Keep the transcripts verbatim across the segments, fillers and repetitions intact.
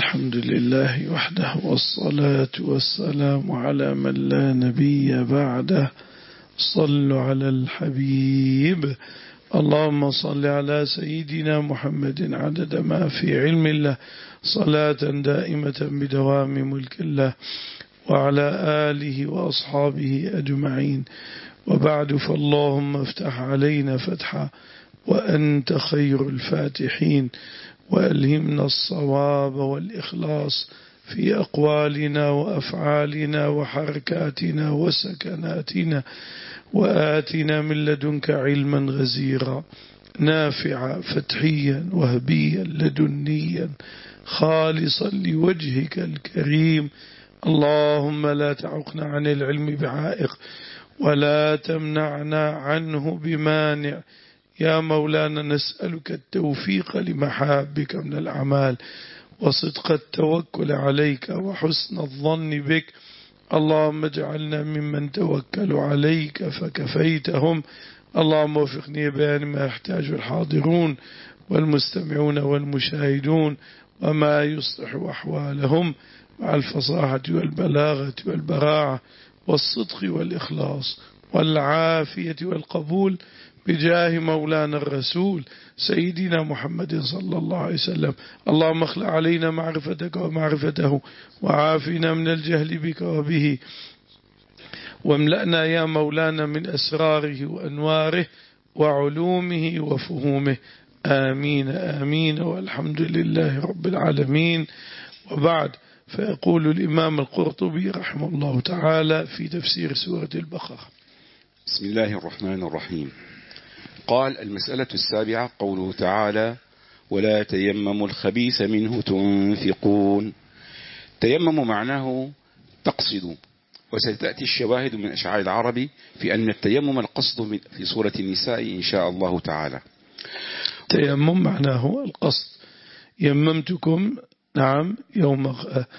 الحمد لله وحده والصلاة والسلام على من لا نبي بعده. صلوا على الحبيب. اللهم صل على سيدنا محمد عدد ما في علم الله صلاة دائمة بدوام ملك الله وعلى آله وأصحابه أجمعين. وبعد، فاللهم افتح علينا فتحا وأنت خير الفاتحين، وألهمنا الصواب والإخلاص في أقوالنا وأفعالنا وحركاتنا وسكناتنا، وآتنا من لدنك علما غزيرا نافعا فتحيا وهبيا لدنيا خالصا لوجهك الكريم. اللهم لا تعقنا عن العلم بعائق ولا تمنعنا عنه بمانع. يا مولانا نسألك التوفيق لمحابك من الأعمال وصدق التوكل عليك وحسن الظن بك. اللهم اجعلنا ممن توكلوا عليك فكفيتهم. اللهم وفقني بيان ما يحتاج الحاضرون والمستمعون والمشاهدون وما يصلح أحوالهم مع الفصاحة والبلاغة والبراعة والصدق والإخلاص والعافية والقبول بجاه مولانا الرسول سيدنا محمد صلى الله عليه وسلم. اللهم اخلع علينا معرفتك ومعرفته وعافنا من الجهل بك وبه، واملأنا يا مولانا من أسراره وأنواره وعلومه وفهومه. آمين آمين والحمد لله رب العالمين. وبعد، فيقول الإمام القرطبي رحمه الله تعالى في تفسير سورة البقرة: بسم الله الرحمن الرحيم. قال: المسألة السابعة قوله تعالى: ولا تيمموا الخبيث منه تنفقون. تيمم معناه تقصد، وستأتي الشواهد من أشعار العرب في أن التيمم القصد في سورة النساء إن شاء الله تعالى. تيمم معناه القصد. يممتكم، نعم، يوم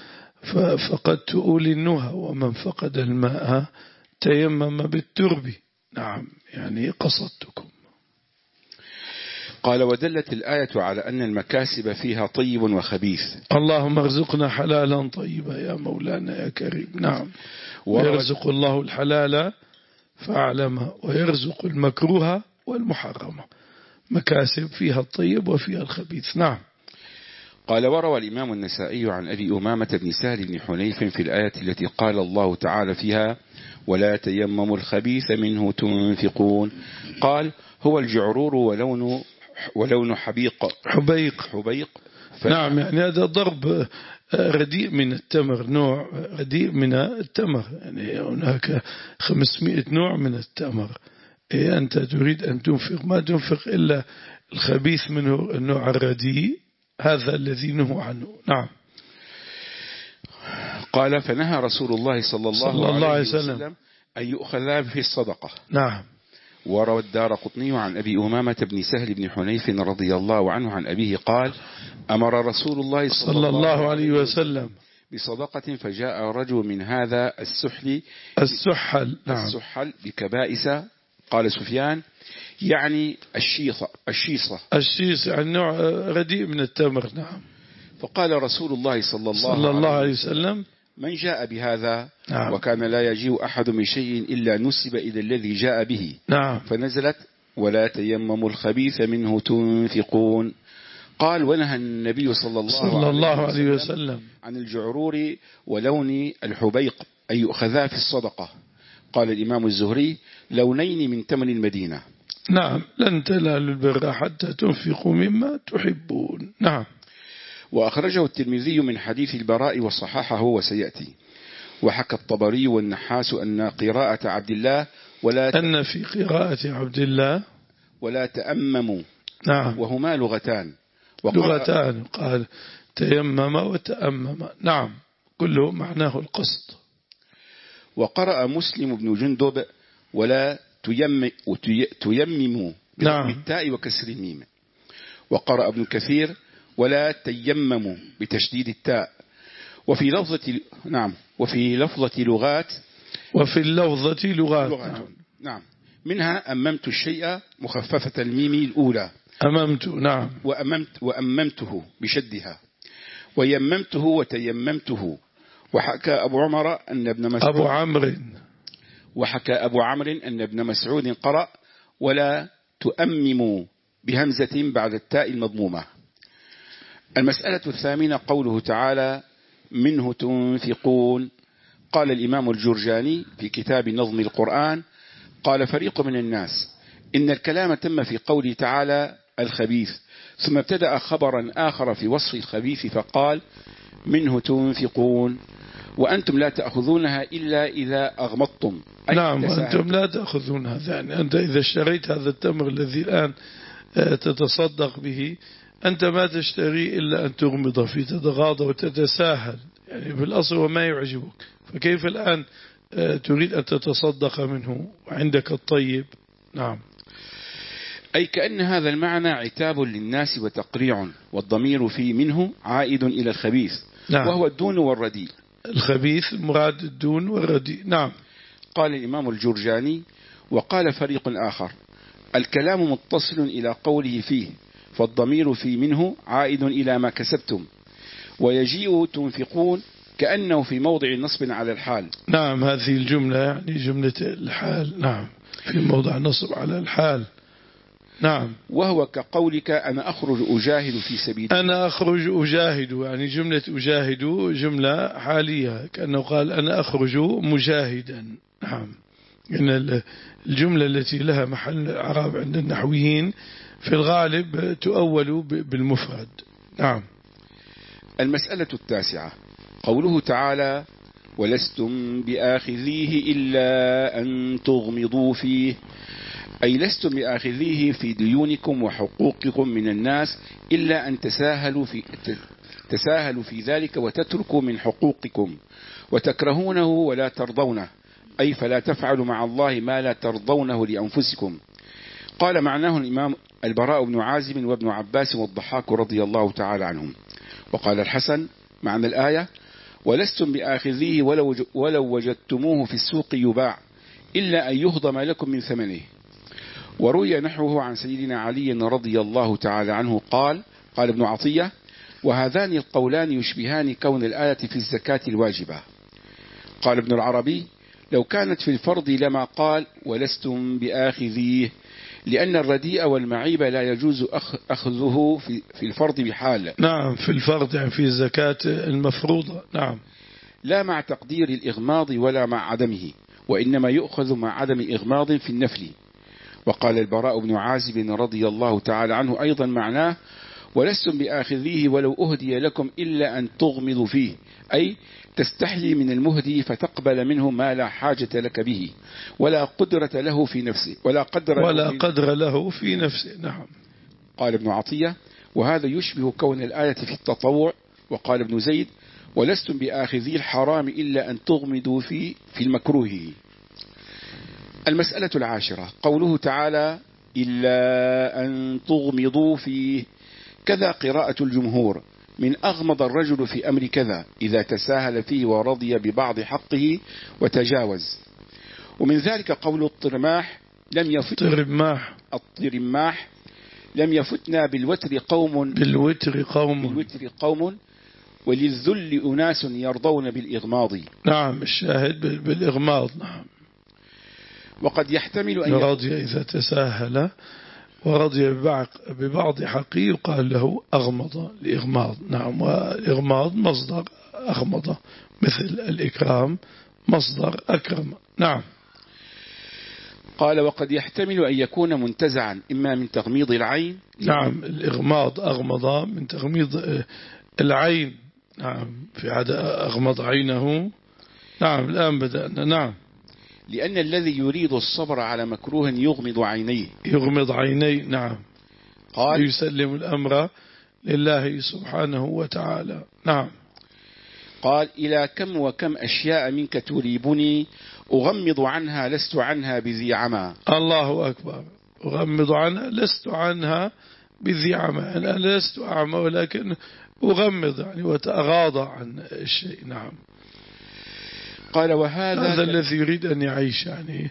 فقدت أولي النهى ومن فقد الماء تيمم بالترب، نعم، يعني قصدتكم. قال: ودلت الآية على أن المكاسب فيها طيب وخبيث. اللهم ارزقنا حلالا طيبا يا مولانا يا كريم. نعم. ويرزق الله الحلال فاعلم ويرزق المكروه والمحرم. مكاسب فيها الطيب وفيها الخبيث. نعم. قال: وروى الإمام النسائي عن أبي أمامة بن سهل بن حنيف في الآية التي قال الله تعالى فيها: ولا تيمموا الخبيث منه تنفقون. قال: هو الجعرور ولون ولون حبيق حبيق حبيق ف... نعم، يعني هذا ضرب رديء من التمر، نوع رديء من التمر، يعني هناك خمسمائة نوع من التمر. إيه أنت تريد أن تنفق، ما تنفق إلا الخبيث منه النوع الرديء، هذا الذي نهوا عنه. نعم. قال: فنهى رسول الله صلى الله, صلى الله عليه وسلم, وسلم أن يؤخذ في الصدقة. نعم. وروى الدارقطني عن أبي أمامة بن سهل بن حنيف رضي الله عنه عن أبيه قال: أمر رسول الله صلى, صلى الله عليه وسلم بصدقة، فجاء رجل من هذا السحل السحل نعم السحل بكبائس. قال سفيان: يعني الشيصة الشيصة الشيص يعني نوع رديء من التمر. نعم. فقال رسول الله صلى الله, صلى الله عليه وسلم: من جاء بهذا؟ نعم. وكان لا يجيء أحد من شيء إلا نسب إلى الذي جاء به. نعم. فنزلت: ولا تيمموا الخبيث منه تنفقون. قال: ونهى النبي صلى الله, صلى الله عليه وسلم عن الجعرور ولون الحبيق أن يؤخذا في الصدقة. قال الإمام الزهري: لونين من تمن المدينة. نعم. لن تنالوا البر حتى تنفقوا مما تحبون. نعم. وأخرجه الترمذي من حديث البراء وصححه وسيأتي. وحكى الطبري والنحاس أن قراءة عبد الله ولا أن في قراءة عبد الله ولا تأمموا، نعم، وهما لغتان لغتان، قال تيمم وتأمم. نعم، كله معناه القصد. وقرأ مسلم بن جندب: ولا تيم تيمموا نعم بالتاء وكسر الميم. وقرأ ابن كثير: ولا تيمموا بتشديد التاء. وفي لفظة نعم وفي لفظة لغات وفي اللفظة لغات, لغات. نعم. نعم. منها أممت الشيء مخففة الميم الأولى أممت. نعم. وأممت وأممته بشدها. ويممته وتيممته. وحكى أبو عمر أن ابن مسعود أبو عمرو وحكى أبو عمرو أن ابن مسعود قرأ ولا تؤمموا بهمزة بعد التاء المضمومة. المسألة الثامنة قوله تعالى منه تنفقون. قال الإمام الجرجاني في كتاب نظم القرآن قال فريق من الناس إن الكلام تم في قوله تعالى الخبيث، ثم ابتدأ خبرا آخر في وصف الخبيث فقال منه تنفقون وأنتم لا تأخذونها إلا إذا أغمضتم. نعم أنتم لا تأخذونها، يعني أنت إذا اشتريت هذا التمر الذي الآن تتصدق به أنت ما تشتري إلا أن تغمض فيه، تتغاضى وتتساهل، يعني في الأصل وما يعجبك، فكيف الآن تريد أن تتصدق منه وعندك الطيب؟ نعم. أي كأن هذا المعنى عتاب للناس وتقريع، والضمير في منه عائد إلى الخبيث. نعم. وهو الدون والرديء. الخبيث مراد الدون والرديء. نعم. قال الإمام الجرجاني وقال فريق آخر الكلام متصل إلى قوله فيه، فالضمير في منه عائد إلى ما كسبتم، ويجيء تنفقون كأنه في موضع نصب على الحال. نعم هذه الجملة يعني جملة الحال. نعم في موضع نصب على الحال. نعم. وهو كقولك أنا أخرج أجاهد في سبيل أنا أخرج أجاهد، يعني جملة أجاهد جملة حالية كأنه قال أنا أخرج مجاهدا. نعم. إن الجملة التي لها محل إعراب عند النحويين في الغالب تؤول بالمفرد. نعم. المسألة التاسعة قوله تعالى ولستم بآخذيه إلا أن تغمضوا فيه، أي لستم بآخذيه في ديونكم وحقوقكم من الناس إلا أن تساهلوا في, تساهلوا في ذلك وتتركوا من حقوقكم وتكرهونه ولا ترضونه، أي فلا تفعلوا مع الله ما لا ترضونه لأنفسكم. قال معناه الإمام البراء بن عازب وابن عباس والضحاك رضي الله تعالى عنهم. وقال الحسن معنى الآية ولستم بآخذيه ولو, ولو وجدتموه في السوق يباع إلا أن يهضم لكم من ثمنه. وروي نحوه عن سيدنا علي رضي الله تعالى عنه قال قال ابن عطية وهذان القولان يشبهان كون الآية في الزكاة الواجبة. قال ابن العربي لو كانت في الفرض لما قال ولستم بآخذيه، لأن الرديء والمعيب لا يجوز أخذه في, في الفرض بحال. نعم في الفرض يعني في الزكاة المفروضة. نعم. لا مع تقدير الإغماض ولا مع عدمه، وإنما يؤخذ مع عدم إغماض في النفل. وقال البراء بن عازب رضي الله تعالى عنه أيضا معناه ولستم بآخذيه ولو أهدي لكم إلا أن تغمضوا فيه، أي تستحيي من المهدي فتقبل منه ما لا حاجة لك به ولا قدرة له في نفسه ولا قدر ولا له قدر له في نفسه. نعم. قال ابن عطية وهذا يشبه كون الآية في التطوع. وقال ابن زيد ولستم بآخذي الحرام إلا أن تغمضوا فيه في المكروه. المسألة العاشرة قوله تعالى إلا أن تغمضوا فيه، كذا قراءة الجمهور من أغمض الرجل في أمر كذا إذا تساهل فيه ورضي ببعض حقه وتجاوز. ومن ذلك قول الطرماح لم يفت الطرماح الطرماح لم يفتنا بالوتر قوم بالوتر قوم بالوتر قوم وللذل أناس يرضون بالإغماض. نعم الشاهد بالإغماض. نعم. وقد يحتمل أن رضي إذا تساهل ورضي ببعض حقه يقال له أغمض لإغماض. نعم. والإغماض مصدر أغمض، مثل الإكرام مصدر أكرم. نعم. قال وقد يحتمل أن يكون منتزعا إما من تغميض العين. نعم الإغماض أغمض من تغميض العين. نعم في عادة أغمض عينه. نعم الآن بدأنا. نعم. لأن الذي يريد الصبر على مكروه يغمض عينيه يغمض عينيه. نعم. قال يسلم الأمر لله سبحانه وتعالى. نعم. قال إلى كم وكم أشياء منك تريبني أغمض عنها لست عنها بذي عمى. الله أكبر. أغمض عنها لست عنها بذي عمى، أنا لست أعمى ولكن أغمض يعني وتأغاضى عن الشيء. نعم. قال وهذا هذا الذي يريد أن يعيش يعني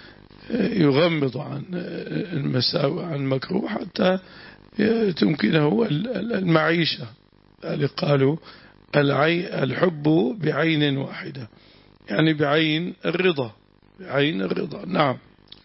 يغمض عن المساوئ عن المكروه حتى تمكنه المعيشة. اللي قالوا العين الحب بعين واحدة، يعني بعين الرضا، بعين الرضا. نعم.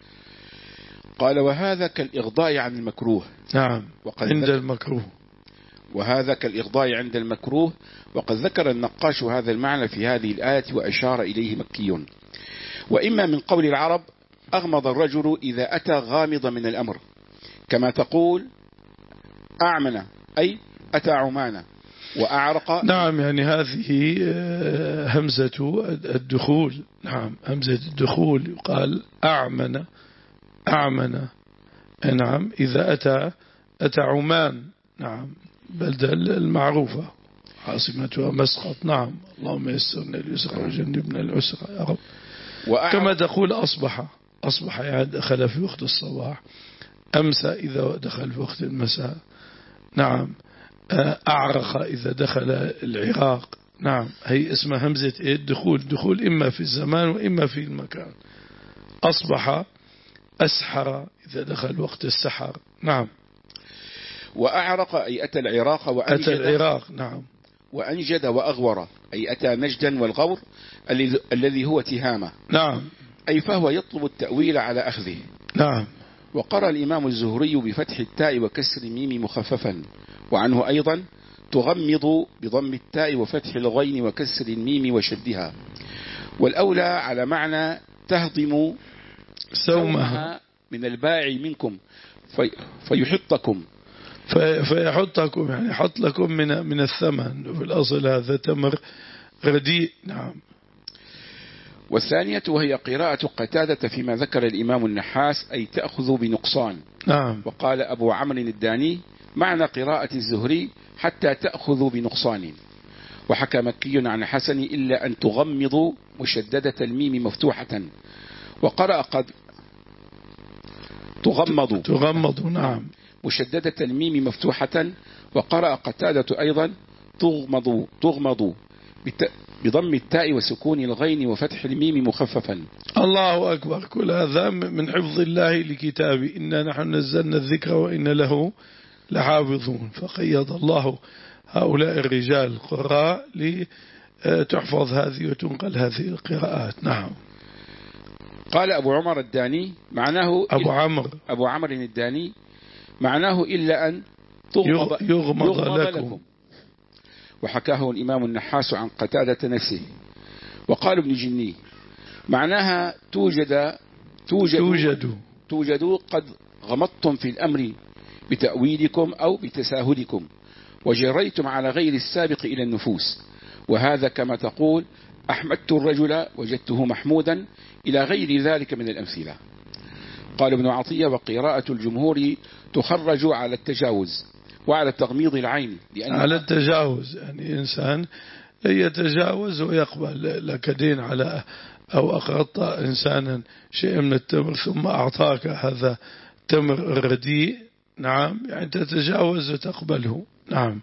قال وهذا كالإغضاء عن المكروه. نعم، عند ذكر المكروه. وهذا كالإغضاء عند المكروه. وقد ذكر النقاش هذا المعنى في هذه الآية وأشار إليه مكي. وإما من قول العرب أغمض الرجل إذا أتى غامضا من الأمر، كما تقول أعمن أي أتى عمانا، وأعرق. نعم، يعني هذه همزة الدخول. نعم، همزة الدخول يقال أعمن، أعمن. نعم، إذا أتى أتى عمان. نعم، بلدة المعروفة عاصمتها مسقط. نعم، اللهم يسرنا اليسر وجنبنا العسر يا رب. كما تقول أصبح، أصبح يعني دخل في وقت الصباح، أمسى إذا دخل في وقت المساء. نعم، أعرق إذا دخل العراق. نعم، هي اسمها همزة الدخول، دخول إما في الزمان وإما في المكان. أصبح أسحر إذا دخل وقت السحر. نعم. وأعرق أي أتى العراق وأنجد. أتى العراق. نعم. وأنجد وأغور أي أتى نجدا، والغور الذي هو تهامة. نعم، أي فهو يطلب التأويل على أخذه. نعم. وقرأ الإمام الزهري بفتح التاء وكسر الميم مخففا، وعنه أيضا تغمض بضم التاء وفتح الغين وكسر الميم وشدها، والأولى على معنى تهضم سومها من البائع منكم في فيحطكم في فيحطكم، يعني يحط لكم من من الثمن. في الأصل هذا تمر رديء. نعم. والثانية وهي قراءة قتادة فيما ذكر الإمام النحاس أي تأخذ بنقصان. نعم. وقال أبو عمرو الداني معنى قراءة الزهري حتى تأخذ بنقصان. وحكى مكي عن حسن إلا أن تغمضوا مشددة الميم مفتوحة، وقرأ قد تغمضوا تغمضوا. نعم، مشددة الميم مفتوحة. وقرأ قتادة أيضا تغمضوا تغمضوا بضم التاء وسكون الغين وفتح الميم مخففا. الله أكبر. كل هذا من حفظ الله لكتابه، إنا نحن نزلنا الذكر وإن له لحافظون. فقيض الله هؤلاء الرجال القراء لتحفظ هذه وتنقل هذه القراءات. نعم. قال أبو عمر الداني معناه أبو عمرو أبو عمرو الداني معناه إلا أن تغمض يغمض, يغمض لكم. لكم. وحكاه الإمام النحاس عن قتادة نفسه. وقال ابن جني معناها توجد توجد توجد, توجد قد غمضتم في الأمر بتأويلكم أو بتساهلكم، وجريتم على غير السابق إلى النفوس. وهذا كما تقول أحمدت الرجل وجدته محمودا إلى غير ذلك من الأمثلة. قال ابن عطية وقراءة الجمهور تخرج على التجاوز وعلى تغميض العين، لأن على التجاوز يعني إنسان يتجاوز ويقبل لك دين على أو أقرضت إنسانا شيء من التمر ثم أعطاك هذا تمر رديء. نعم، يعني تتجاوز وتقبله. نعم.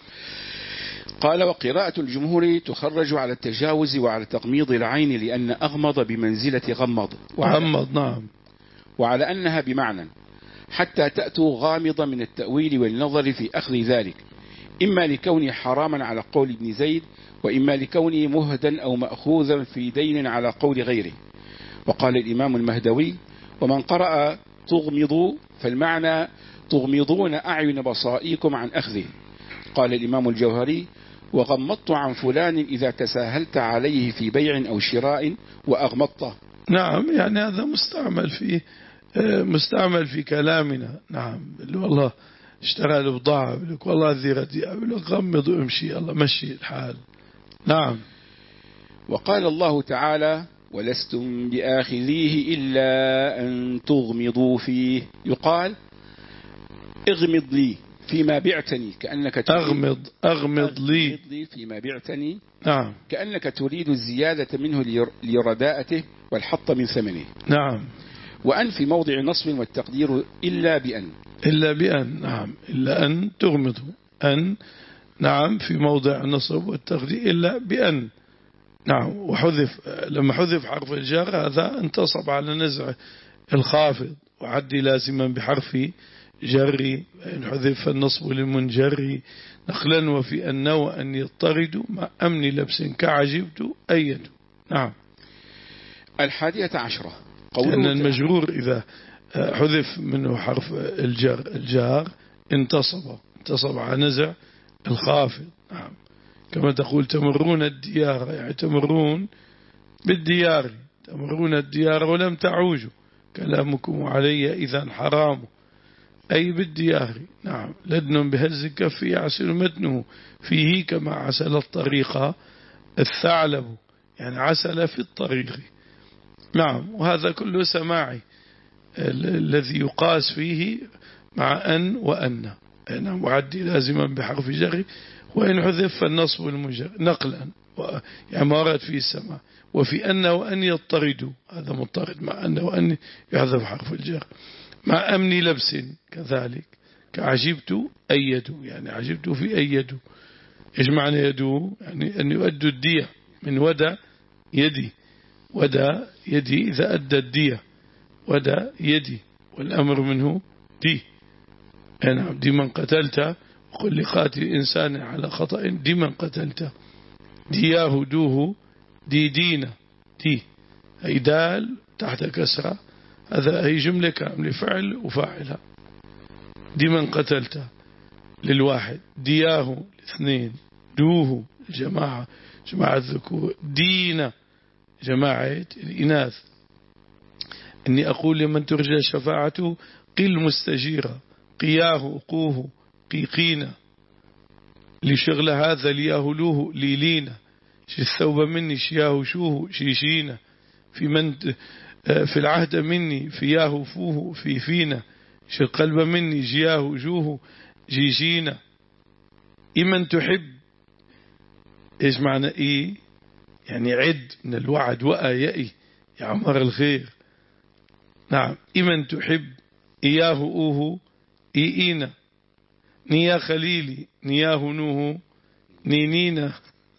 قال وقراءة الجمهور تخرج على التجاوز وعلى تغميض العين، لأن أغمض بمنزلة غمض غمض. نعم. وعلى أنها بمعنى حتى تأتوا غامضة من التأويل والنظر في أخذ ذلك، إما لكونه حراما على قول ابن زيد، وإما لكونه مهدا أو مأخوذا في دين على قول غيره. وقال الإمام المهدوي ومن قرأ تغمضوا فالمعنى تغمضون أعين بصائكم عن أخذه. قال الإمام الجوهري وغمضت عن فلان إذا تساهلت عليه في بيع أو شراء وأغمضته. نعم، يعني هذا مستعمل في مستعمل في كلامنا. نعم، والله اشترى البضاعة بيقول لك والله ذي رديئة، بيقول لك غمض وامشي، الله مشي الحال. نعم. وقال الله تعالى ولستم بآخذيه إلا أن تغمضوا فيه. يقال اغمض لي فيما بعتني كأنك أغمض أغمض لي فيما بعتني. نعم، كأنك تريد الزيادة منه لرداءته والحط من ثمنه. نعم. وأن في موضع نصب والتقدير إلا بأن إلا بأن. نعم، إلا أن تغمضوا أن. نعم، في موضع نصب والتقدير إلا بأن. نعم. وحذف لما حذف حرف الجر هذا انتصب على نزع الخافض وعد لازما بحرف جري، إن حذف النصب للمنجري نقلا، وفي أن وأن يضطرد مع أمن لبس كعجبت أيد. نعم. الحادية عشرة لأن المجرور إذا حذف منه حرف الجر الجار انتصب انتصب على نزع الخافض. نعم. كما تقول تمرون الديار، يعني تمرون بالديار، تمرون الديار ولم تعوجوا، كلامكم علي إذا حرام، أي بالديار. نعم. لدن بهز الكف يعسل متنه فيه كما عسل الطريق الثعلب، يعني عسل في الطريق. نعم. وهذا كله سماعي الذي يقاس فيه مع أن وأن. نعم. وعدي لازما بحرف جر، وإن حذف فالنصب المجر نقلا، يعني ما ورد فيه السماع. وفي أن وأن يضطردوا، هذا مضطرد مع أن وأن يحذف حرف الجر. مع أمن لبس كذلك كعجبت أيدوا، يعني عجبت في أيدوا. إيش معنى يدوا؟ يعني أن يؤدوا الدية من ودى يدي، ودى يدي إذا أدى الدية، ودى يدي، والأمر منه دي. يعني دي من قتلت وقل لقاتل إنسان على خطأ دي من قتلت، دياه دوه دي دينا دي، أي دال تحت كسرة، هذا أي جملة كاملة فعل وفاعلها. دي من قتلت للواحد، دياه الاثنين، دوه الجماعة جماعة الذكور، دينا جماعة الإناث. إني أقول لمن ترجى شفاعته قل مستجيرة، قياه قوه قيقينا، لشغل هذا لياهلوه ليلينا، شي الثوب مني شياه شوه شيشينا، في من في العهد مني فياه فوه في فينا، شي القلب مني جياه جوه جيجينا. إمن تحب، إيش معنى إيه؟ يعني عد من الوعد وآيائي يا عمر الخير. نعم. إمن تحب إياه أوه إيئينا، نيا خليلي نياه نوه نينينا.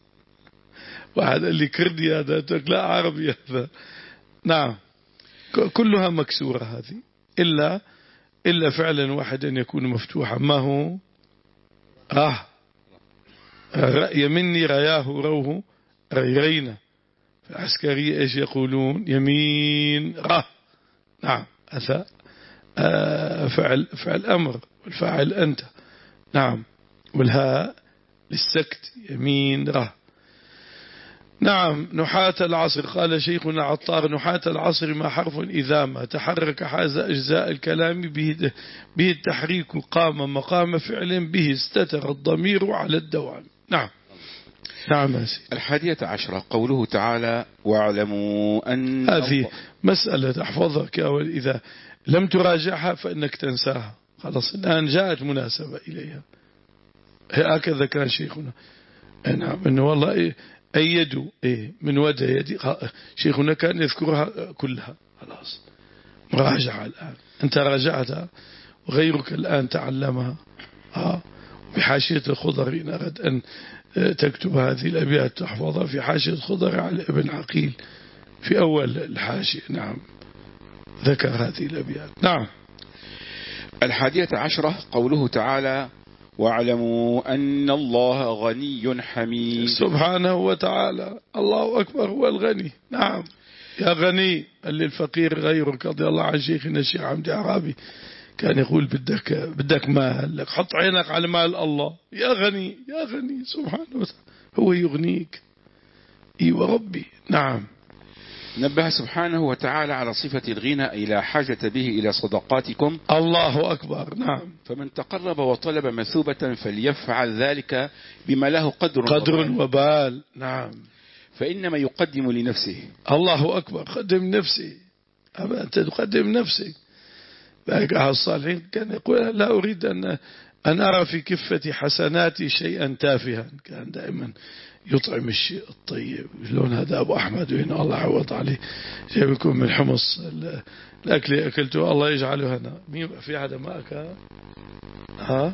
واحد اللي كردي هذا لا عربي هذا. نعم. كلها مكسورة هذه، إلا إلا فعلا واحدا يكون مفتوحا، ما هو آه رأي مني رياه روه ريرينا. في العسكرية إيش يقولون؟ يمين راه. نعم. هذا آه فعل فعل أمر، والفاعل أنت. نعم. والهاء للسكت يمين راه. نعم. نحاة العصر، قال شيخنا عطار نحاة العصر ما حرف إذا ما تحرك حاز أجزاء الكلام به, به التحريك قام مقام فعل به استتر الضمير على الدوام. نعم. نعم أسيد. الحادية عشرة قوله تعالى واعلموا أن هذه مسألة تحفظك، إذا لم تراجعها فإنك تنساها خلاص، الآن جاءت مناسبة إليها. هكذا كان شيخنا. نعم. إنه والله إيه أيدوا إيه من ودى يدي، شيخنا كان يذكرها كلها خلاص. مراجعة الآن أنت راجعتها وغيرك الآن تعلمها. ها. بحاشية الخضر إن أردت أن تكتب هذه الأبيات تحفظها في حاشية الخضر على ابن عقيل في أول الحاشية. نعم. ذكر هذه الأبيات. نعم. الحادية عشرة قوله تعالى واعلموا أن الله غني حميد. سبحانه وتعالى. الله أكبر هو الغني. نعم. يا غني اللي الفقير غيرك. رضي الله عن شيخنا الشيخ عمدي عرابي كان يقول بدك بدك مال، لك حط عينك على مال الله. يا غني يا غني سبحانه وتعالى هو يغنيك. ايوه ربي. نعم. نبه سبحانه وتعالى على صفة الغنى إلى حاجة به إلى صدقاتكم. الله أكبر. نعم. فمن تقرب وطلب مثوبة فليفعل ذلك بما له قدر قدر وبال. وبال. نعم. فإنما يقدم لنفسه. الله أكبر. قدم نفسي. أما أنت تقدم نفسي. باقي الصالحين كان يقول لا أريد أن أن أرى في كفة حسناتي شيئا تافها. كان دائما يطعم الشيء الطيب. لون هذا أبو أحمد وهنا الله عوض عليه جاي بكم من حمص الأكل أكلته الله يجعله هنا. مين في هذا ما أكل؟ ها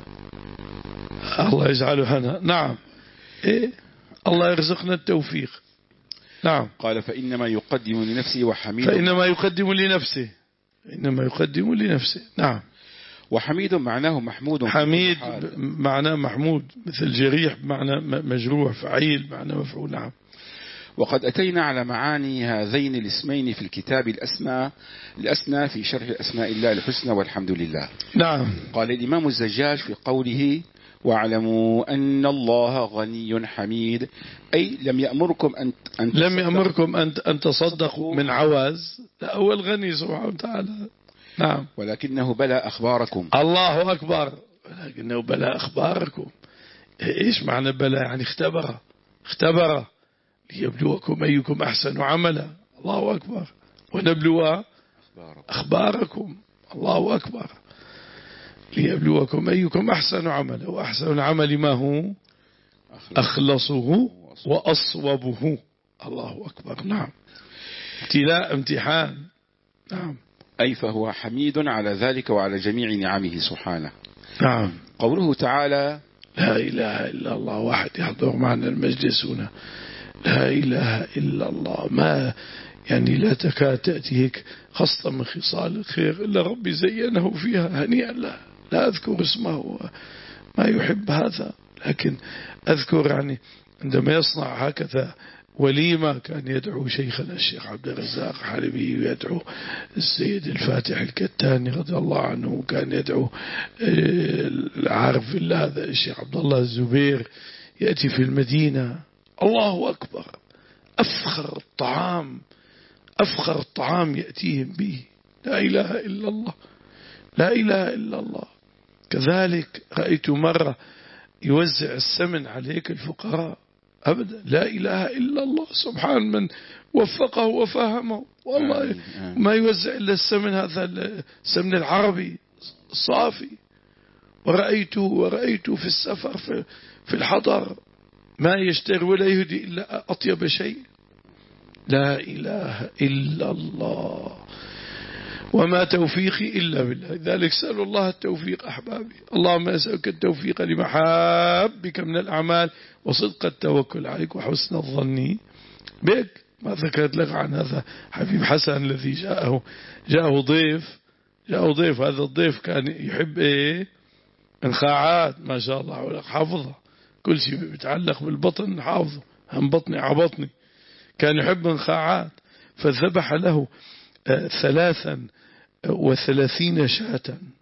الله يجعله هنا. نعم. إيه الله يرزقنا التوفيق. نعم. قال فإنما يقدم لنفسه وحميد. فإنما يقدم لنفسه إنما يقدم لنفسه. نعم. وحميد معناه محمود. حميد معناه محمود، مثل جريح بمعنى مجروح، فعيل معنى مفعول. نعم. وقد أتينا على معاني هذين الاسمين في الكتاب الأسنى الأسنى في شرح أسماء الله الحسنى والحمد لله. نعم. قال الإمام الزجاج في قوله واعلموا أن الله غني حميد، أي لم يأمركم أن, أن لم يأمركم أن, أن تصدقوا من عوز، لا هو الغني سبحانه وتعالى. نعم. ولكنه بلى أخباركم. الله أكبر. ولكنه بلى أخباركم. إيش معنى بلى؟ يعني اختبر اختبر ليبلوكم أيكم أحسن عملا. الله أكبر. ونبلوا أخباركم. الله أكبر. ليبلوكم أيكم أحسن عملا، وأحسن العمل ما هو؟ أخلصه وأصوبه. الله أكبر. نعم. ابتلاء، امتحان. نعم. أي فهو حميد على ذلك وعلى جميع نعمه سبحانه. نعم. قوله تعالى لا إله إلا الله، واحد يحضر معنا المجلس هنا لا إله إلا الله، ما يعني لا تكاد تأتي هيك خاصة من خصال الخير إلا ربي زينه فيها هنيئا له. لا أذكر اسمه، ما يحب هذا، لكن أذكر يعني عندما يصنع هكذا وليمة كان يدعو شيخنا الشيخ عبد الرزاق حلبي، ويدعو السيد الفاتح الكتاني رضي الله عنه، كان يدعو العارف بالله هذا الشيخ عبد الله الزبير، يأتي في المدينة. الله أكبر. أفخر الطعام أفخر الطعام يأتيهم به لا إله إلا الله، لا إله إلا الله. كذلك رأيت مرة يوزع السمن عليك الفقراء أبدا، لا إله إلا الله. سبحان من وفقه وفهمه، والله ما يوزع إلا السمن هذا السمن العربي الصافي. ورأيته ورأيته في السفر في, في الحضر ما يشتري ولا يهدي إلا أطيب شيء. لا إله إلا الله. وما توفيقي إلا بالله، ذلك سأل الله التوفيق أحبابي. اللهم أسألك التوفيق لمحابك من الأعمال وصدق التوكل عليك وحسن الظن بك. ما ذكرت لك عن هذا حبيب حسن الذي جاءه جاءه ضيف جاءه ضيف هذا الضيف كان يحب إيه؟ انخاعات، ما شاء الله، حافظها كل شيء بيتعلق بالبطن حافظه، هم بطني عبطني. كان يحب انخاعات، فذبح له ثلاثا وثلاثين شاة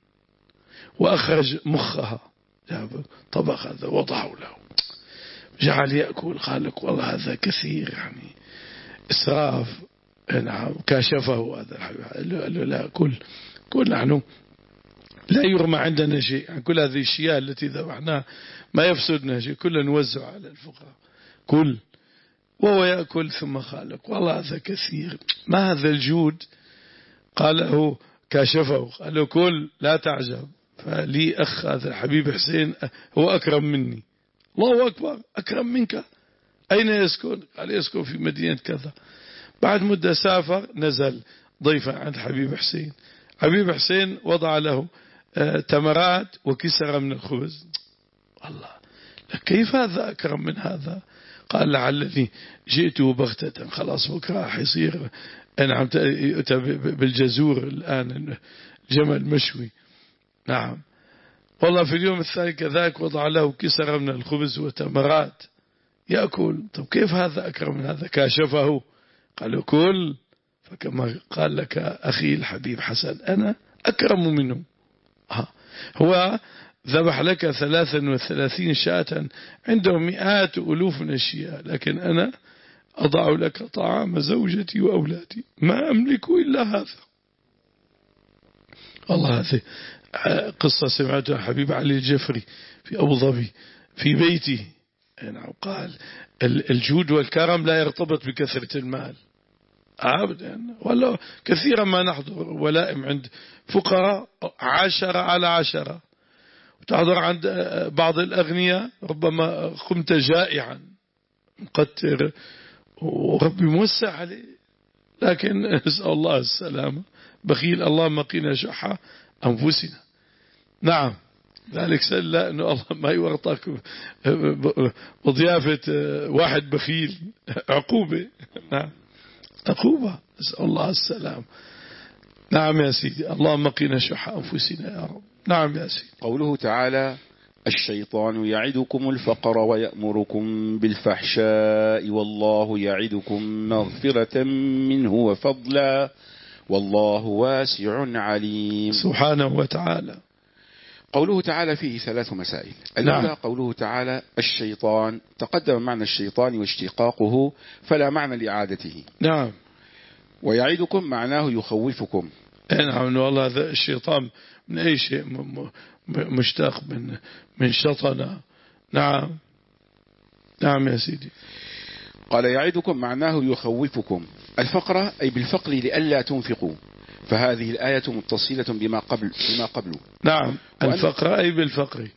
وأخرج مخها، طبق هذا وضعه له، جعل يأكل. قال لك والله هذا كثير يعني إسراف. نعم. كاشفه هذا الحبيب، قال له لا، كل كل نحن لا يرمى عندنا شيء، يعني كل هذه الشياء التي ذبحناها ما يفسدنا شيء، كلها نوزع على الفقراء كل. وهو يأكل ثم قال لك والله هذا كثير، ما هذا الجود؟ قاله كاشفه، قال له كل لا تعجب، فلي أخ هذا الحبيب حسين هو أكرم مني. الله أكبر. أكرم منك؟ أين يسكن؟ قال يسكن في مدينة كذا. بعد مدة سافر، نزل ضيفا عند حبيب حسين. حبيب حسين وضع له تمرات وكسر من الخبز. الله، كيف هذا أكرم من هذا؟ قال لعلني جئته بغتة، خلاص بكرة حيصير نعم بالجزور الآن الجمل مشوي. نعم. والله في اليوم الثاني كذلك وضع له كسر من الخبز وتمرات يأكل. طب كيف هذا أكرم من هذا؟ كاشفه، قال كل. فكما قال لك أخي الحبيب حسن أنا أكرم منه. هو ذبح لك ثلاثا وثلاثين شاة، عنده مئات ألوف من الشياء، لكن أنا أضع لك طعام زوجتي وأولادي، ما أملك إلا هذا. والله هذه قصة سمعتها حبيب علي الجفري في أبو ظبي في بيته. قال الجود والكرم لا يرتبط بكثرة المال أبدا، ولا كثيرا ما نحضر ولائم عند فقراء عشرة على عشرة، وتحضر عند بعض الأغنياء ربما قمت جائعا مقتر وربي موسع عليه، لكن نسأل الله السلامة. بخيل، اللهم قنا شح أنفسنا. نعم. ذلك سأل أنه الله ما يورطك بضيافة واحد بخيل، عقوبة. نعم، عقوبة، نسأل الله السلام. نعم يا سيدي، اللهم قنا شح أنفسنا يا رب. نعم يا سيدي. قوله تعالى الشيطان يعدكم الفقر ويأمركم بالفحشاء والله يعدكم مغفرة منه وفضلا والله واسع عليم. سبحانه وتعالى. قوله تعالى فيه ثلاث مسائل. الأولى نعم. قوله تعالى الشيطان، تقدم معنى الشيطان واشتقاقه فلا معنى لإعادته. نعم. ويعدكم معناه يخوفكم. نعم والله هذا الشيطان من أي شيء مشتق من من شطنا. نعم. نعم يا سيدي. قال يعدكم معناه يخوفكم الفقر أي بالفقر لئلا تنفقوا، فهذه الآية متصلة بما قبل بما قبله. نعم الفقر أي بالفقر،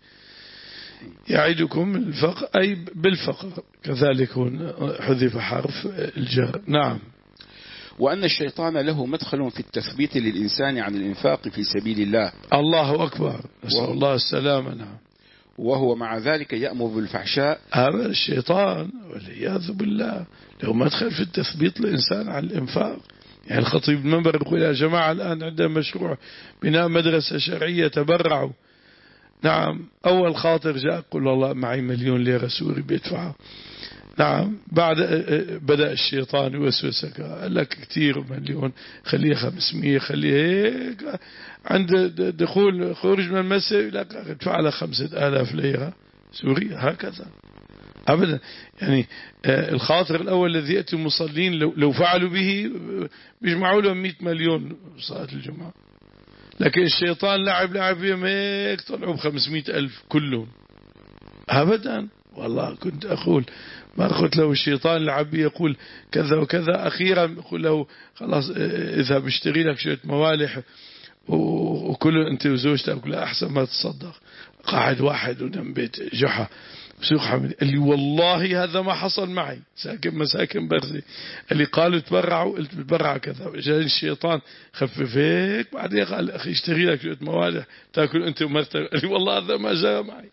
يعدكم الفقر أي بالفقر، كذلك حذف حرف الجر. نعم. وأن الشيطان له مدخل في التثبيت للإنسان عن الإنفاق في سبيل الله. الله أكبر، نسأل الله السلامة. نعم. وهو مع ذلك يأمر بالفحشاء. هذا الشيطان والعياذ بالله له مدخل في التثبيت للإنسان عن الإنفاق. يعني الخطيب المنبر يقول يا جماعة الآن عندنا مشروع بناء مدرسة شرعية، تبرعوا. نعم. أول خاطر جاء قل والله معي مليون ليرة سوري بيدفعها. نعم. بعد بدأ الشيطان يوسوسك، قال لك كتير مليون، خليه خمسمية، خليه هيك. عند دخول خروج من المسجد لك ادفع له خمسة آلاف ليرة سورية، هكذا أبدا. يعني الخاطر الأول الذي يأتي المصلين لو, لو فعلوا به بيجمعوا لهم مئة مليون صلاة الجمعة، لكن الشيطان لعب لعب بهم هيك طلعوا بخمسمائة ألف كلهم أبدا. والله كنت أقول ما قلت له الشيطان لعبي يقول كذا وكذا، أخيرا يقول له خلاص اذهب اشتري لك شوية موالح وكل أنت وزوجتك، أقول له أحسن ما تصدق. قاعد واحد ودم بيت جحا بسوق حمد، قال لي والله هذا ما حصل معي، ساكن مساكن برزي، اللي قالوا تبرعوا قلت بتبرع كذا، جاء الشيطان خفف هيك بعدين قال أخي اشتري لك شوية موالح تأكل أنت ومرتك، قال لي والله هذا ما جاء معي.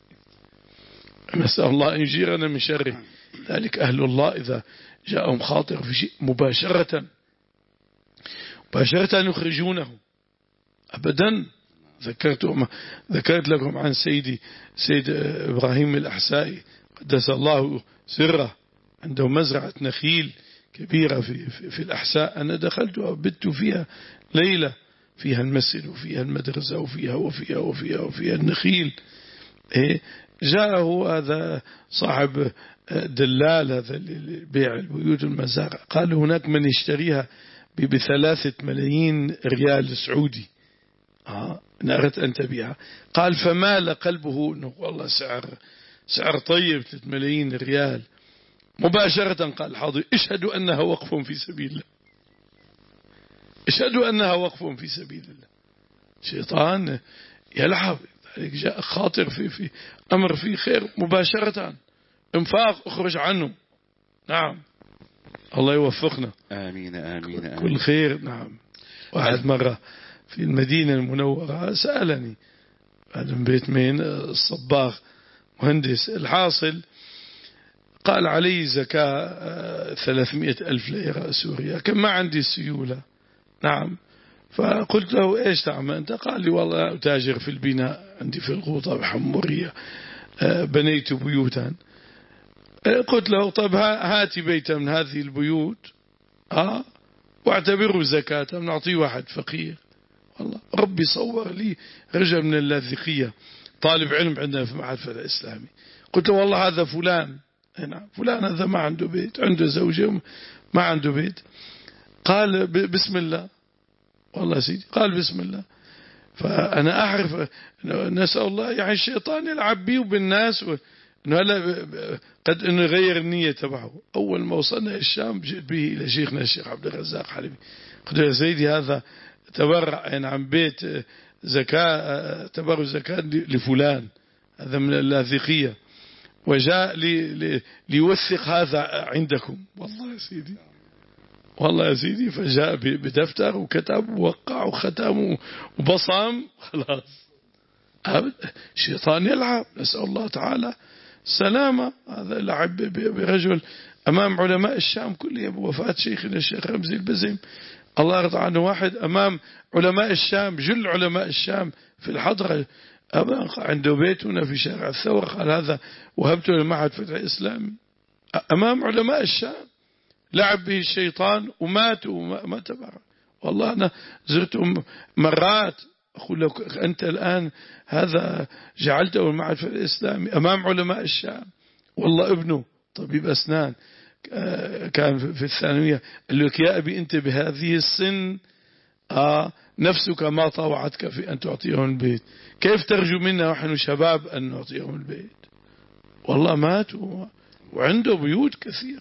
نسأل الله أن يجيرنا من شره. ذلك أهل الله إذا جاءهم خاطر في شيء مباشرة مباشرة يخرجونه أبدا. ذكرت ذكرت لكم عن سيدي سيد إبراهيم الأحسائي قدس الله سره، عنده مزرعة نخيل كبيرة في, في, في الأحساء. أنا دخلت وبت فيها ليلة، فيها المسجد وفيها المدرسة وفيها وفيها وفيها وفيها النخيل. إيه جاءه هذا صاحب دلال هذا بيع البيوت والمزارع، قال هناك من يشتريها بثلاثة ملايين ريال سعودي. آه أردت أن تبيعها. قال فمال قلبه والله سعر سعر طيب ثلاثة ملايين ريال. مباشرة قال حاضر اشهدوا أنها وقف في سبيل الله، اشهدوا أنها وقف في سبيل الله. شيطان يلعب، جاء خاطر في في أمر في خير مباشرة انفاق اخرج عنه. نعم. الله يوفقنا. آمين آمين آمين. كل خير. نعم. واحد مرة في المدينة المنورة سألني هذا من بيت مين الصباغ مهندس، الحاصل قال علي زكاة ثلاثمائة ألف ليرة سوريا، كان ما عندي سيولة. نعم. فقلت له ايش تعمل انت؟ قال لي والله أتاجر في البناء، عندي في الغوطة بحمورية بنيت بيوتا. قلت له طب هاتي بيتا من هذه البيوت آه واعتبره زكاة نعطيه واحد فقير. والله ربي صور لي رجل من اللاذقية طالب علم عندنا في معهد فتح الإسلامي. قلت له والله هذا فلان. نعم فلان هذا ما عنده بيت، عنده زوجة ما عنده بيت. قال بسم الله. والله سيدي قال بسم الله. فأنا أعرف نسأل الله يعني الشيطان يلعب بيه وبالناس و... إنه هلا قد إنه يغير النية تبعه. أول ما وصلنا الشام جئت به إلى شيخنا الشيخ عبد الرزاق حلبي، قلت له يا سيدي هذا تبرع يعني عن بيت زكاة تبرع زكاة لفلان هذا من اللاذقية وجاء لي لي ليوثق هذا عندكم. والله يا سيدي والله يا سيدي فجاء بدفتر وكتب ووقع وختم وبصم خلاص. الشيطان يلعب، نسأل الله تعالى السلامة. هذا لعب برجل أمام علماء الشام كلهم بوفاة شيخنا الشيخ رمزي البزم الله يرضى عنه، واحد أمام علماء الشام جل علماء الشام في الحضرة عنده بيت هنا في شارع الثورة، قال هذا وهبته لمعهد فتح الإسلامي أمام علماء الشام، لعب به الشيطان ومات وما تبع. والله أنا زرتهم مرات، أقول لك أنت الآن هذا جعلته المعهد فتح الإسلامي أمام علماء الشام. والله ابنه طبيب أسنان كان في الثانوية، قال لك يا أبي أنت بهذه السن آه نفسك ما طوعتك في أن تعطيهم البيت، كيف ترجو منا ونحن شباب أن نعطيهم البيت؟ والله مات وعنده بيوت كثيرة.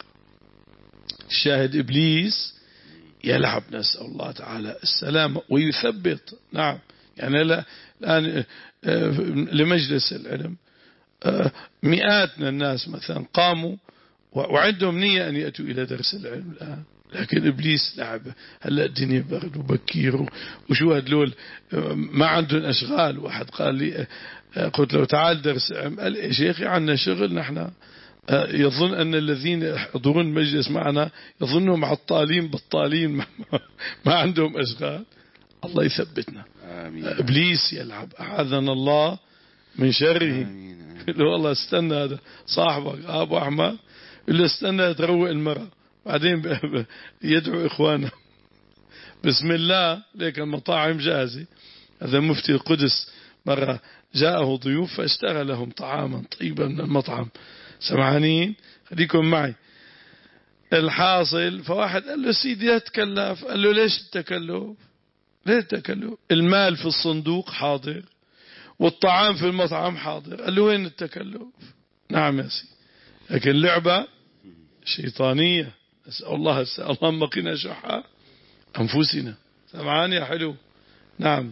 الشاهد إبليس يلعب، نسأل الله تعالى السلامة ويثبط. نعم يعني لا الآن لمجلس العلم مئات من الناس مثلا قاموا وعندهم نية أن يأتوا إلى درس العلم الآن، لكن إبليس لعب. هلأ الدنيا برد وبكير وشو هدلول ما عندهم أشغال. واحد قال لي قلت له تعال درس علم، قال يا شيخي عنا شغل نحن. يظن أن الذين يحضرون المجلس معنا يظنهم عطالين بطالين ما عندهم أشغال. الله يثبتنا. آمين. إبليس يلعب، أعاذنا الله من شره. له والله استنى هذا صاحبك أبو أحمد اللي استنى تروق المرأة بعدين يدعو إخوانه بسم الله ليك المطاعم جاهزة. هذا مفتي القدس مرة جاءه ضيوف فاشترى لهم طعاما طيبا من المطعم، سمعانين خليكم معي. الحاصل فواحد قال له سيدي يتكلف، قال له ليش التكلف؟ ليه التكلف؟ المال في الصندوق حاضر والطعام في المطعم حاضر، قال له وين التكلف؟ نعم يا سيدي، لكن لعبة شيطانية. نسأل الله السلامة. اللهم قنا شح أنفسنا. سمعان يا حلو. نعم.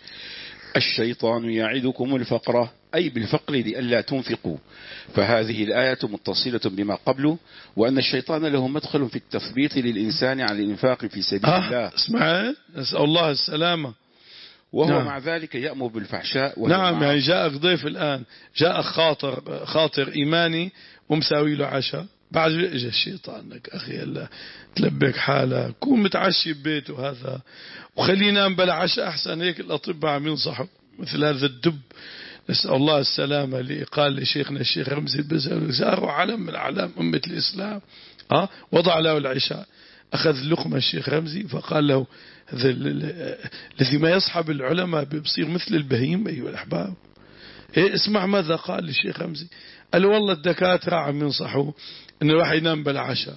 الشيطان يعدكم الفقر أي بالفقر لئلا تنفقوا، فهذه الآية متصلة بما قبله، وأن الشيطان له مدخل في التثبيط للإنسان على الإنفاق في سبيل آه الله. اسمع، نسأل الله السلامة. وهو نعم. مع ذلك يأمر بالفحشاء. نعم يعني جاءك ضيف الآن، جاء خاطر خاطر إيماني ومساوي له عشاء، بعد اجى الشيطان لك أخي الله تلبك حالك، كون متعشي ببيته هذا وخلينا بلا عشاء أحسن. هيك الأطباء عم ينصحوا مثل هذا الدب، نسأل الله السلامة. اللي قال لشيخنا الشيخ رمزي البزار علم من أعلام أمة الإسلام أه وضع له العشاء، أخذ لقمة الشيخ رمزي فقال له هذا الذي ما يصحب العلماء بيصير مثل البهيم أيها الأحباب. إيه اسمع ماذا قال للشيخ رمزي، قال والله الدكاترة عم ينصحوا إنه الواحد ينام بلا عشاء.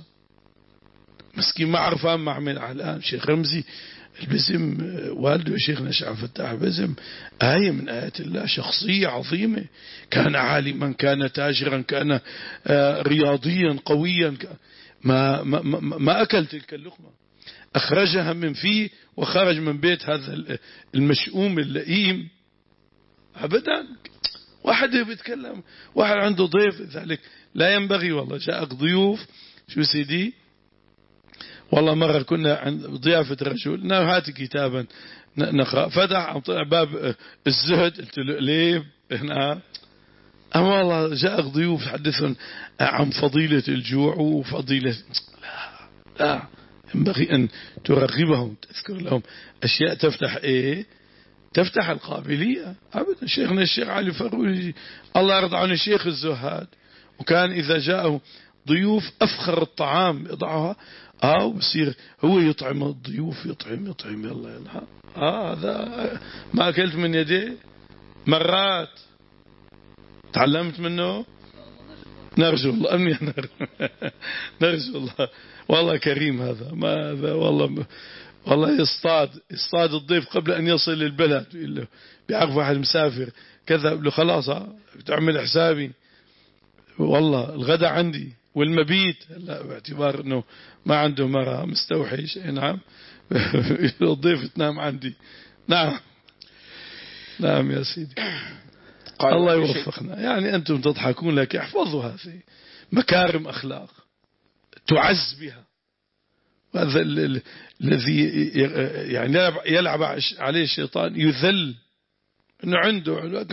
مسكين ما عرفان ما عمل على الآن. شيخ رمزي البزم والده شيخنا شعب فتاح بزم آية من آيات الله، شخصية عظيمة، كان عالما كان تاجرا كان رياضيا قويا، ما, ما, ما أكل تلك اللقمة، أخرجها من فيه وخرج من بيت هذا المشؤوم اللئيم أبدا. واحد بيتكلم، واحد عنده ضيف، ذلك لا ينبغي. والله جاءك ضيوف شو سيدي، والله مرة كنا عند ضيافة رجل، نعم هاتي كتابا نقرأ، فتح عم طلع باب الزهد، قلت له ليه هنا؟ أما والله جاءك ضيوف حدثهم عن فضيلة الجوع وفضيلة، لا لا ينبغي أن ترغبهم، تذكر لهم أشياء تفتح إيه، تفتح القابلية. أبدا شيخنا الشيخ علي فروجي الله يرضى عنه الشيخ الزهاد، وكان إذا جاءه ضيوف أفخر الطعام يضعها آه وبصير هو يطعم الضيوف، يطعم يطعم يلا يلا آه هذا ما أكلت من يديه مرات، تعلمت منه. نرجو الله أمني نرجو الله، والله كريم هذا، ما هذا والله والله يصطاد يصطاد الضيف قبل أن يصل للبلد، يقول له بيعرف واحد مسافر كذا، له خلاص تعمل حسابي والله الغداء عندي والمبيت، لا باعتبار انه ما عنده مرأة مستوحش. نعم الضيف تنام عندي. نعم نعم يا سيدي الله يوفقنا. يعني أنتم تضحكون لك احفظوا هذه مكارم أخلاق تعز بها. هذا الذي يعني يلعب عليه الشيطان يذل انه عنده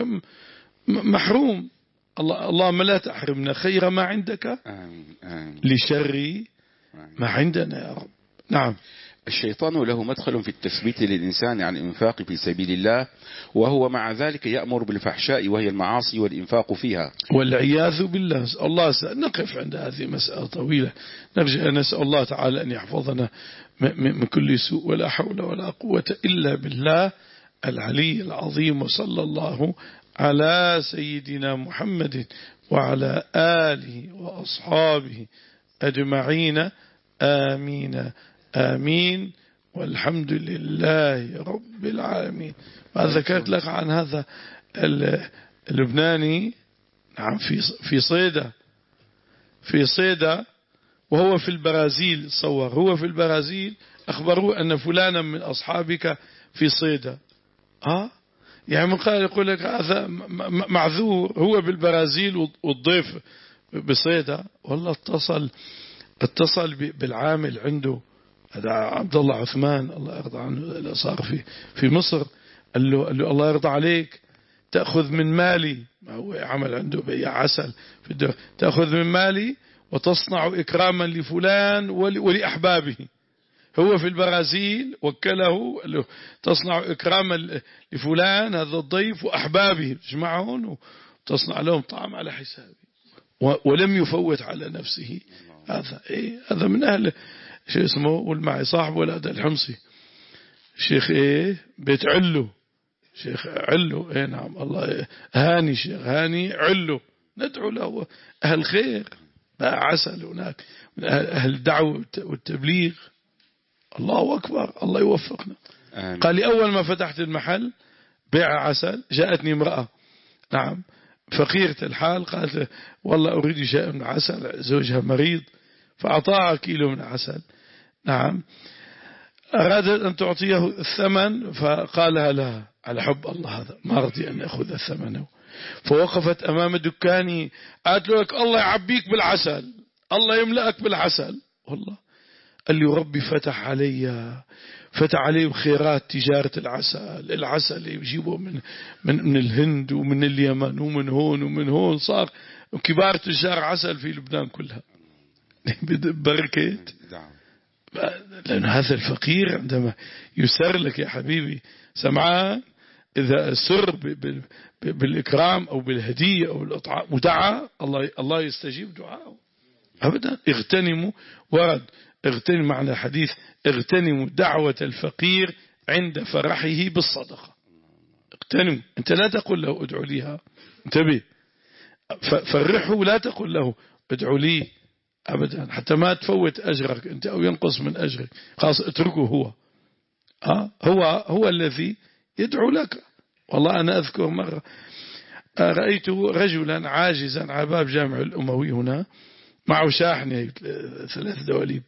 محروم. الله اللهم لا تحرمنا خير ما عندك آمين آمين. لشر ما عندنا يا رب. نعم. الشيطان له مدخل في التثبيت للإنسان عن الإنفاق في سبيل الله، وهو مع ذلك يأمر بالفحشاء وهي المعاصي والإنفاق فيها. والعياذ بالله. الله نقف عند هذه مسألة طويلة، نرجع نسأل الله تعالى أن يحفظنا من كل سوء، ولا حول ولا قوة إلا بالله العلي العظيم. وصلى الله على سيدنا محمد وعلى آله وأصحابه أجمعين. آمين آمين، والحمد لله رب العالمين. ما ذكرت لك عن هذا اللبناني، نعم، في في صيدا في صيدا وهو في البرازيل. صور هو في البرازيل، أخبروه أن فلانا من أصحابك في صيدا. آه يعني من قال يقول لك هذا معذور، هو بالبرازيل والضيف بصيدا. والله اتصل اتصل بالعامل عنده، هذا عبد الله عثمان الله يرضى عنه، اللي صار في في مصر. قال له, قال له الله يرضى عليك، تأخذ من مالي، ما هو عمل عنده بيع عسل في الدر، تأخذ من مالي وتصنع إكراما لفلان ولأحبابه. هو في البرازيل وكله، قال له تصنع إكراما لفلان هذا الضيف وأحبابه، تجمعهم وتصنع لهم طعام على حسابه، ولم يفوت على نفسه. هذا إيه، هذا من أهل شيء اسمه والمعي صاحب ولاد الحمصي، شيخ إيه بيت علو، شيخ علو. إيه نعم، الله هاني، شيخ هاني علو، ندعو له أهل خير، بقى عسل هناك من أهل الدعوة والتبليغ. الله أكبر، الله يوفقنا. آمين. قال لي أول ما فتحت المحل بيع عسل جاءتني امرأة، نعم، فقيرة الحال، قالت والله أريد شيء من عسل، زوجها مريض، فأعطاها كيلو من عسل. نعم، أرادت أن تعطيه الثمن، فقالها لها على حب الله هذا ما رضي أن يأخذ الثمن. فوقفت أمام دكاني، قالت له لك الله يعبيك بالعسل، الله يملأك بالعسل. والله قال لي ربي فتح علي فتح عليه بخيرات تجارة العسل. العسل يجيبه من من من الهند ومن اليمن ومن هون ومن هون، صار كبار تجار عسل في لبنان كلها بركة. لأن هذا الفقير عندما يسر لك يا حبيبي سمعان، إذا سر بالإكرام أو بالهدية أو الإطعام ودعا، الله الله يستجيب دعاءه أبدا. اغتنموا، ورد اغتنم معنى الحديث، اغتنموا دعوة الفقير عند فرحه بالصدقة. اغتنموا، انت لا تقول له ادعو ليها، انتبه، فرحه، لا تقول له ادعو لي ابدا، حتى ما تفوت اجرك انت او ينقص من اجرك، خلاص اتركه هو. ها هو هو الذي يدعو لك. والله انا اذكر مرة رأيت رجلا عاجزا على باب جامع الأموي هنا، معه شاحنة ثلاث دواليب،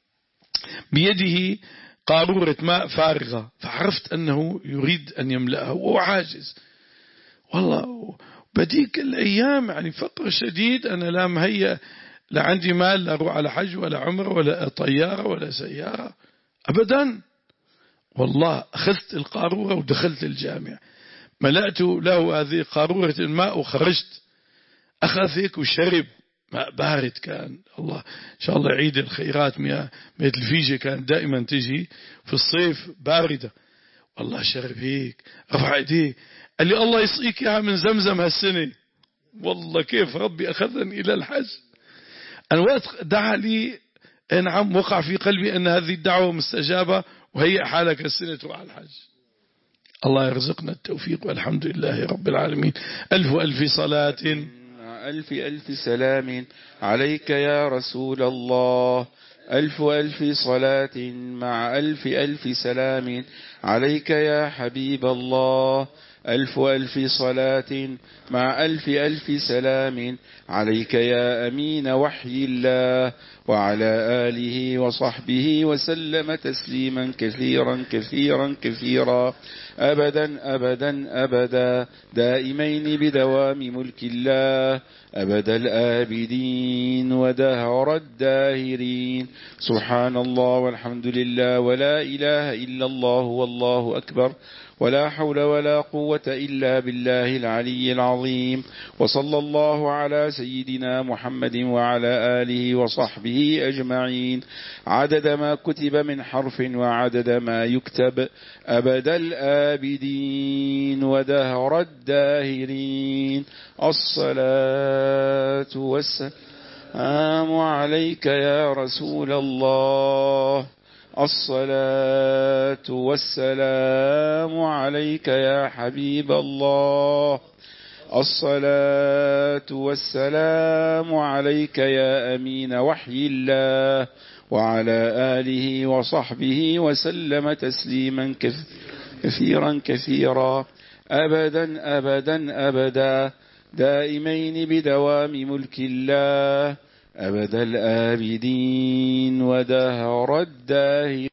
بيده قارورة ماء فارغة، فعرفت أنه يريد أن يملأها وهو عاجز. والله بديك الأيام يعني فقر شديد، أنا لا مهيأ، لا عندي مال، لا أروح على حج ولا عمره ولا طيارة ولا سيارة أبدا. والله أخذت القارورة ودخلت الجامع، ملأت له هذه قارورة الماء وخرجت، أخذ هيك وشرب ماء بارد كان. الله إن شاء الله عيد الخيرات، مياه ميت الفيجة كانت دائما تجي في الصيف باردة. والله شرب هيك، رفع ايديه، قال لي الله يسقيك ياها من زمزم هالسنة. والله كيف ربي أخذني إلى الحج. أنا وقت دعا لي، نعم، وقع في قلبي أن هذه الدعوة مستجابة، وهي حالك السنة تروح على الحج. الله يرزقنا التوفيق، والحمد لله رب العالمين. ألف ألف صلاة ألف ألف سلام عليك يا رسول الله. ألف ألف صلاة مع ألف ألف سلام عليك يا حبيب الله. ألف ألف صلاة مع ألف ألف سلام عليك يا أمين وحي الله، وعلى آله وصحبه وسلم تسليما كثيرا كثيرا كثيرا، أبدا أبدا أبدا، دائمين بدوام ملك الله، أبد الآبدين ودهر الداهرين. سبحان الله والحمد لله ولا إله إلا الله والله أكبر ولا حول ولا قوة إلا بالله العلي العظيم. وصلى الله على سيدنا محمد وعلى آله وصحبه أجمعين عدد ما كتب من حرف وعدد ما يكتب أبد الآبدين ودهر الداهرين. الصلاة والسلام عليك يا رسول الله. الصلاة والسلام عليك يا حبيب الله. الصلاة والسلام عليك يا أمين وحي الله وعلى آله وصحبه وسلم تسليما كثيرا كثيرا أبدا أبدا أبدا دائمين بدوام ملك الله أبد الآبدين ودهر الداهرين.